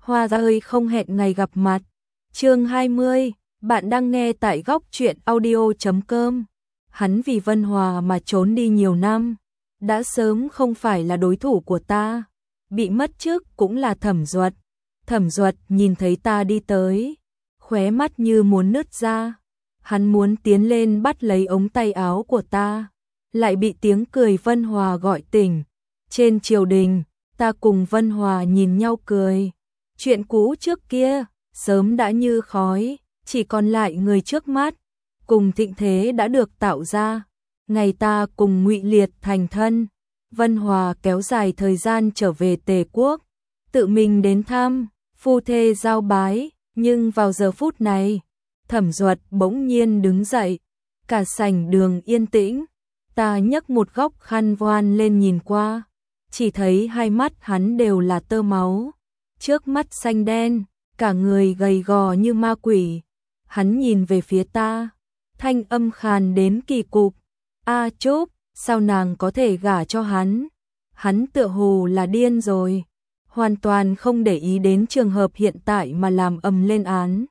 Hoa ơi không hẹn ngày gặp mặt. Chương 20, bạn đang nghe tại góc truyện audio.com. Hắn vì Vân Hòa mà trốn đi nhiều năm, đã sớm không phải là đối thủ của ta. Bị mất chức cũng là Thẩm Duật. Thẩm Duật nhìn thấy ta đi tới, khóe mắt như muốn nứt ra. Hắn muốn tiến lên bắt lấy ống tay áo của ta, lại bị tiếng cười Vân Hòa gọi tỉnh. Trên triều đình, ta cùng Vân Hòa nhìn nhau cười. Chuyện cũ trước kia, sớm đã như khói, chỉ còn lại người trước mắt, cùng thịnh thế đã được tạo ra. Ngày ta cùng Ngụy Liệt thành thân, Vân Hòa kéo dài thời gian trở về Tề quốc, tự mình đến thăm, phu thê giao bái, nhưng vào giờ phút này, Thẩm Duật bỗng nhiên đứng dậy, cả sảnh đường yên tĩnh, ta nhấc một góc khăn voan lên nhìn qua, chỉ thấy hai mắt hắn đều là tơ máu, trước mắt xanh đen, cả người gầy gò như ma quỷ. Hắn nhìn về phía ta, thanh âm khàn đến kỳ cục. A Trúc, sao nàng có thể gả cho hắn? Hắn tựa hồ là điên rồi, hoàn toàn không để ý đến trường hợp hiện tại mà làm ầm lên án.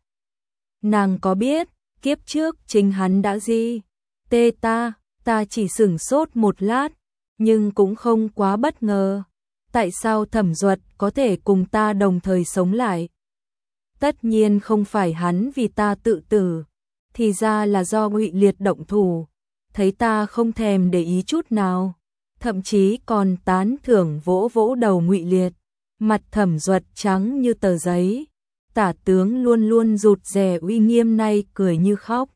Nàng có biết, kiếp trước chính hắn đã gì? Tê ta chỉ sửng sốt một lát, nhưng cũng không quá bất ngờ. Tại sao Thẩm Duật có thể cùng ta đồng thời sống lại? Tất nhiên không phải hắn vì ta tự tử, thì ra là do Ngụy Liệt động thủ. Thấy ta không thèm để ý chút nào, thậm chí còn tán thưởng vỗ vỗ đầu Ngụy Liệt. Mặt Thẩm Duật trắng như tờ giấy, tả tướng luôn luôn rụt rè uy nghiêm nay cười như khóc.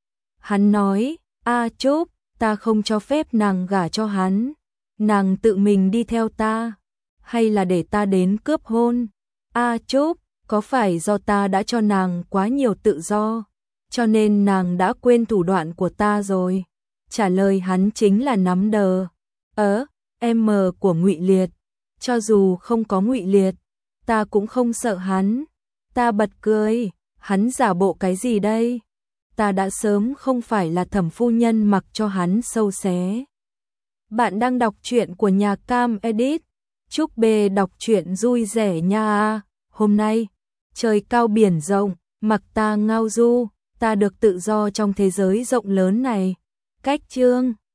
Hắn nói, A Trúc, ta không cho phép nàng gả cho hắn, nàng tự mình đi theo ta, hay là để ta đến cướp hôn? A Trúc, có phải do ta đã cho nàng quá nhiều tự do, cho nên nàng đã quên thủ đoạn của ta rồi? Trả lời hắn chính là nắm đờ. M của Ngụy Liệt. Cho dù không có Ngụy Liệt, ta cũng không sợ hắn. Ta bật cười, hắn giả bộ cái gì đây? Ta đã sớm không phải là Thẩm phu nhân mặc cho hắn sâu xé. Bạn đang đọc truyện của nhà Cam Edit. Chúc bê đọc truyện vui vẻ nha. Hôm nay, trời cao biển rộng, mặc ta ngao du, ta được tự do trong thế giới rộng lớn này. Cách chương